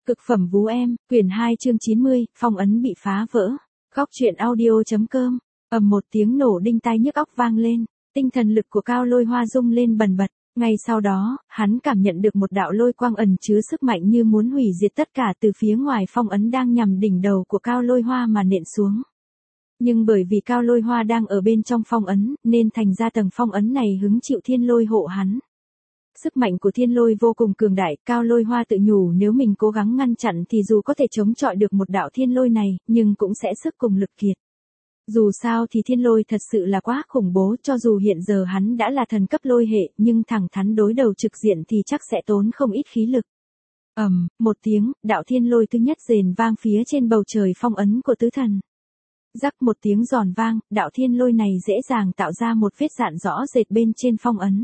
Cực phẩm vú em, quyển 2 chương 90, phong ấn bị phá vỡ. Góc truyện audio.com. Ầm một tiếng nổ đinh tai nhức óc vang lên, tinh thần lực của Cao Lôi Hoa rung lên bần bật. Ngay sau đó, hắn cảm nhận được một đạo lôi quang ẩn chứa sức mạnh như muốn hủy diệt tất cả từ phía ngoài phong ấn đang nhằm đỉnh đầu của Cao Lôi Hoa mà nện xuống. Nhưng bởi vì Cao Lôi Hoa đang ở bên trong phong ấn, nên thành ra tầng phong ấn này hứng chịu thiên lôi hộ hắn. Sức mạnh của thiên lôi vô cùng cường đại, Cao Lôi Hoa tự nhủ nếu mình cố gắng ngăn chặn thì dù có thể chống chọi được một đạo thiên lôi này, nhưng cũng sẽ sức cùng lực kiệt. Dù sao thì thiên lôi thật sự là quá khủng bố, cho dù hiện giờ hắn đã là thần cấp lôi hệ, nhưng thẳng thắn đối đầu trực diện thì chắc sẽ tốn không ít khí lực. Một tiếng, đạo thiên lôi thứ nhất rền vang phía trên bầu trời phong ấn của tứ thần. Rắc một tiếng giòn vang, đạo thiên lôi này dễ dàng tạo ra một vết dạn rõ rệt bên trên phong ấn.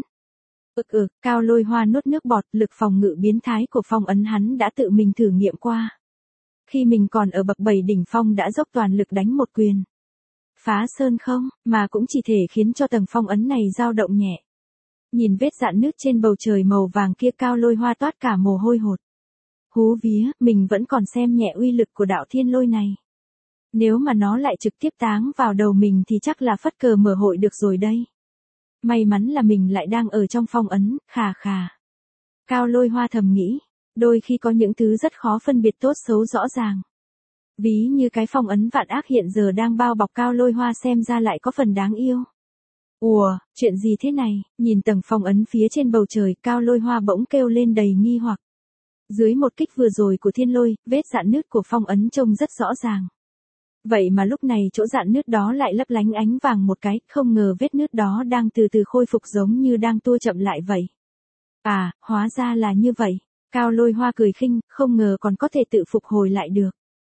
Cao Lôi Hoa nuốt nước bọt, lực phòng ngự biến thái của phong ấn hắn đã tự mình thử nghiệm qua. Khi mình còn ở bậc 7 đỉnh phong đã dốc toàn lực đánh một quyền. Phá sơn không, mà cũng chỉ thể khiến cho tầng phong ấn này dao động nhẹ. Nhìn vết dạn nứt trên bầu trời màu vàng kia, Cao Lôi Hoa toát cả mồ hôi hột. Hú vía, mình vẫn còn xem nhẹ uy lực của đạo thiên lôi này. Nếu mà nó lại trực tiếp táng vào đầu mình thì chắc là phất cờ mở hội được rồi đây. May mắn là mình lại đang ở trong phong ấn, khà khà. Cao Lôi Hoa thầm nghĩ, đôi khi có những thứ rất khó phân biệt tốt xấu rõ ràng. Ví như cái phong ấn vạn ác hiện giờ đang bao bọc Cao Lôi Hoa xem ra lại có phần đáng yêu. Ủa, chuyện gì thế này? Nhìn tầng phong ấn phía trên bầu trời, Cao Lôi Hoa bỗng kêu lên đầy nghi hoặc. Dưới một kích vừa rồi của thiên lôi, vết dạn nứt của phong ấn trông rất rõ ràng. Vậy mà lúc này chỗ dạn nứt đó lại lấp lánh ánh vàng một cái, không ngờ vết nứt đó đang từ từ khôi phục giống như đang tua chậm lại vậy. À, hóa ra là như vậy. Cao Lôi Hoa cười khinh, không ngờ còn có thể tự phục hồi lại được.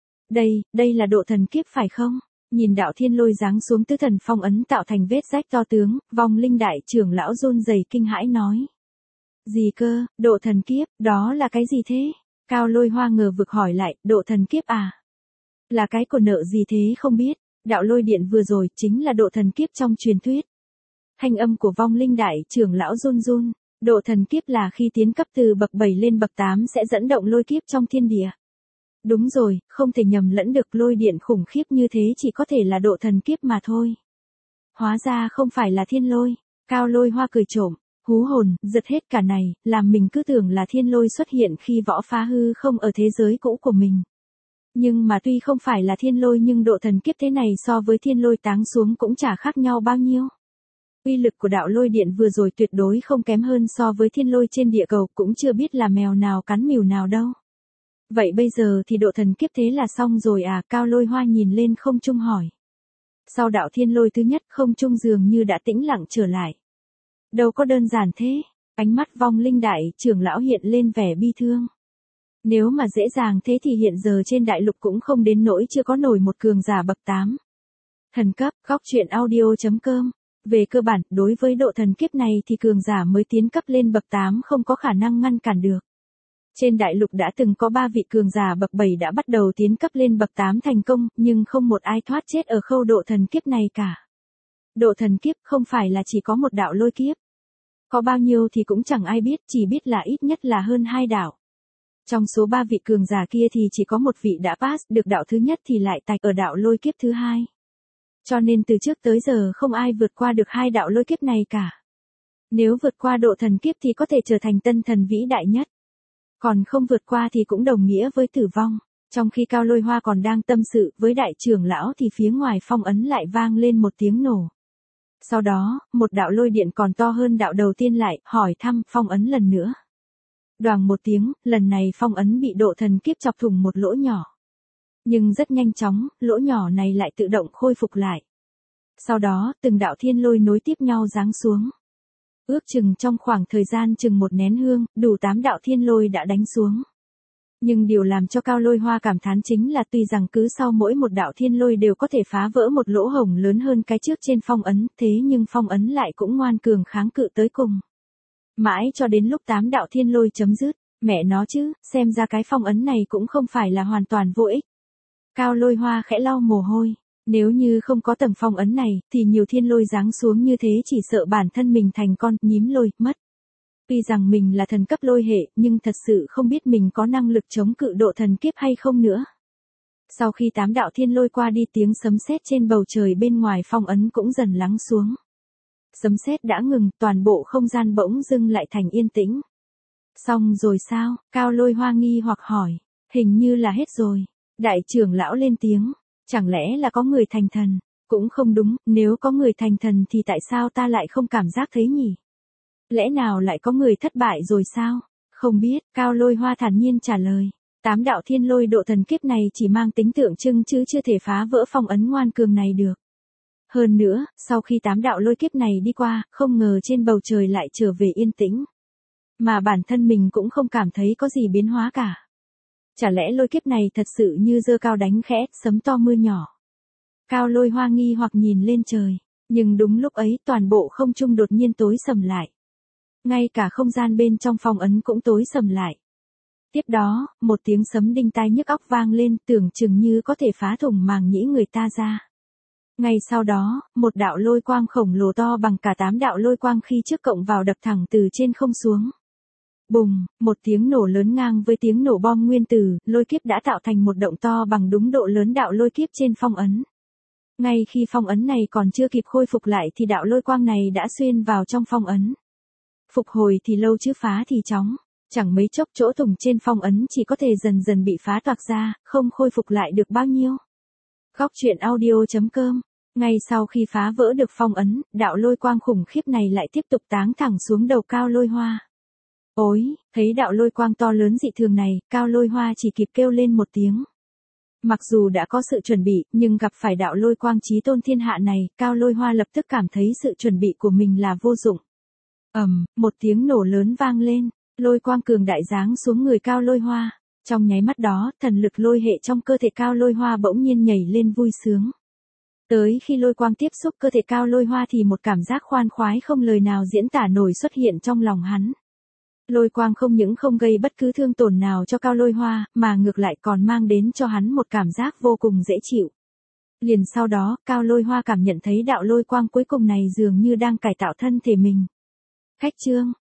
Đây là độ thần kiếp phải không? Nhìn đạo thiên lôi giáng xuống tứ thần phong ấn tạo thành vết rách to tướng, Vong Linh đại trưởng lão run rẩy kinh hãi nói. Gì cơ, độ thần kiếp, đó là cái gì thế? Cao Lôi Hoa ngờ vực hỏi lại, độ thần kiếp à? Là cái của nợ gì thế không biết, đạo lôi điện vừa rồi chính là độ thần kiếp trong truyền thuyết. Thanh âm của Vong Linh đại trưởng lão run run, độ thần kiếp là khi tiến cấp từ bậc 7 lên bậc 8 sẽ dẫn động lôi kiếp trong thiên địa. Đúng rồi, không thể nhầm lẫn được, lôi điện khủng khiếp như thế chỉ có thể là độ thần kiếp mà thôi. Hóa ra không phải là thiên lôi, Cao Lôi Hoa cười trộm, hú hồn, giật hết cả này, làm mình cứ tưởng là thiên lôi xuất hiện khi võ phá hư không ở thế giới cũ của mình. Nhưng mà tuy không phải là thiên lôi nhưng độ thần kiếp thế này so với thiên lôi táng xuống cũng chả khác nhau bao nhiêu. Uy lực của đạo lôi điện vừa rồi tuyệt đối không kém hơn so với thiên lôi trên địa cầu, cũng chưa biết là mèo nào cắn mèo nào đâu. Vậy bây giờ thì độ thần kiếp thế là xong rồi à? Cao Lôi Hoa nhìn lên không trung hỏi. Sau đạo thiên lôi thứ nhất, không trung dường như đã tĩnh lặng trở lại. Đâu có đơn giản thế, ánh mắt Vong Linh đại trưởng lão hiện lên vẻ bi thương. Nếu mà dễ dàng thế thì hiện giờ trên đại lục cũng không đến nỗi chưa có nổi một cường giả bậc 8. Thần cấp, góc truyện audio.com. Về cơ bản, đối với độ thần kiếp này thì cường giả mới tiến cấp lên bậc 8 không có khả năng ngăn cản được. Trên đại lục đã từng có 3 vị cường giả bậc 7 đã bắt đầu tiến cấp lên bậc 8 thành công, nhưng không một ai thoát chết ở khâu độ thần kiếp này cả. Độ thần kiếp không phải là chỉ có một đạo lôi kiếp. Có bao nhiêu thì cũng chẳng ai biết, chỉ biết là ít nhất là hơn 2 đạo. Trong số 3 vị cường giả kia thì chỉ có một vị đã pass được đạo thứ nhất thì lại tạch ở đạo lôi kiếp thứ hai. Cho nên từ trước tới giờ không ai vượt qua được 2 đạo lôi kiếp này cả. Nếu vượt qua độ thần kiếp thì có thể trở thành tân thần vĩ đại nhất. Còn không vượt qua thì cũng đồng nghĩa với tử vong. Trong khi Cao Lôi Hoa còn đang tâm sự với đại trưởng lão thì phía ngoài phong ấn lại vang lên một tiếng nổ. Sau đó, một đạo lôi điện còn to hơn đạo đầu tiên lại hỏi thăm phong ấn lần nữa. Đoàng một tiếng, lần này phong ấn bị độ thần kiếp chọc thủng một lỗ nhỏ. Nhưng rất nhanh chóng, lỗ nhỏ này lại tự động khôi phục lại. Sau đó, từng đạo thiên lôi nối tiếp nhau giáng xuống. Ước chừng trong khoảng thời gian chừng một nén hương, đủ 8 đạo thiên lôi đã đánh xuống. Nhưng điều làm cho Cao Lôi Hoa cảm thán chính là tuy rằng cứ sau mỗi một đạo thiên lôi đều có thể phá vỡ một lỗ hổng lớn hơn cái trước trên phong ấn, thế nhưng phong ấn lại cũng ngoan cường kháng cự tới cùng. Mãi cho đến lúc 8 đạo thiên lôi chấm dứt, mẹ nó chứ, xem ra cái phong ấn này cũng không phải là hoàn toàn vô ích. Cao Lôi Hoa khẽ lau mồ hôi, nếu như không có tầng phong ấn này, thì nhiều thiên lôi giáng xuống như thế chỉ sợ bản thân mình thành con nhím lôi, mất. Tuy rằng mình là thần cấp lôi hệ, nhưng thật sự không biết mình có năng lực chống cự độ thần kiếp hay không nữa. Sau khi 8 đạo thiên lôi qua đi, tiếng sấm sét trên bầu trời bên ngoài phong ấn cũng dần lắng xuống. Sấm sét đã ngừng, toàn bộ không gian bỗng dưng lại thành yên tĩnh. Xong rồi sao? Cao Lôi Hoa nghi hoặc hỏi. Hình như là hết rồi. Đại trưởng lão lên tiếng. Chẳng lẽ là có người thành thần? Cũng không đúng, nếu có người thành thần thì tại sao ta lại không cảm giác thấy nhỉ? Lẽ nào lại có người thất bại rồi sao? Không biết, Cao Lôi Hoa thản nhiên trả lời. 8 đạo thiên lôi độ thần kiếp này chỉ mang tính tượng trưng chứ chưa thể phá vỡ phong ấn ngoan cường này được. Hơn nữa, sau khi 8 đạo lôi kiếp này đi qua, không ngờ trên bầu trời lại trở về yên tĩnh. Mà bản thân mình cũng không cảm thấy có gì biến hóa cả. Chả lẽ lôi kiếp này thật sự như dơ cao đánh khẽ, sấm to mưa nhỏ. Cao Lôi Hoa nghi hoặc nhìn lên trời, nhưng đúng lúc ấy toàn bộ không trung đột nhiên tối sầm lại. Ngay cả không gian bên trong phong ấn cũng tối sầm lại. Tiếp đó, một tiếng sấm đinh tai nhức óc vang lên, tưởng chừng như có thể phá thủng màng nhĩ người ta ra. Ngay sau đó, một đạo lôi quang khổng lồ to bằng cả 8 đạo lôi quang khi trước cộng vào đập thẳng từ trên không xuống. Bùng, một tiếng nổ lớn ngang với tiếng nổ bom nguyên tử, lôi kiếp đã tạo thành một động to bằng đúng độ lớn đạo lôi kiếp trên phong ấn. Ngay khi phong ấn này còn chưa kịp khôi phục lại thì đạo lôi quang này đã xuyên vào trong phong ấn. Phục hồi thì lâu chứ phá thì chóng. Chẳng mấy chốc chỗ thủng trên phong ấn chỉ có thể dần dần bị phá toạc ra, không khôi phục lại được bao nhiêu. Góc truyện audio.com. Ngay sau khi phá vỡ được phong ấn, đạo lôi quang khủng khiếp này lại tiếp tục táng thẳng xuống đầu Cao Lôi Hoa. Ôi, thấy đạo lôi quang to lớn dị thường này, Cao Lôi Hoa chỉ kịp kêu lên một tiếng. Mặc dù đã có sự chuẩn bị, nhưng gặp phải đạo lôi quang chí tôn thiên hạ này, Cao Lôi Hoa lập tức cảm thấy sự chuẩn bị của mình là vô dụng. Một tiếng nổ lớn vang lên, lôi quang cường đại giáng xuống người Cao Lôi Hoa. Trong nháy mắt đó, thần lực lôi hệ trong cơ thể Cao Lôi Hoa bỗng nhiên nhảy lên vui sướng. Tới khi lôi quang tiếp xúc cơ thể Cao Lôi Hoa thì một cảm giác khoan khoái không lời nào diễn tả nổi xuất hiện trong lòng hắn. Lôi quang không những không gây bất cứ thương tổn nào cho Cao Lôi Hoa, mà ngược lại còn mang đến cho hắn một cảm giác vô cùng dễ chịu. Liền sau đó, Cao Lôi Hoa cảm nhận thấy đạo lôi quang cuối cùng này dường như đang cải tạo thân thể mình. Khách chương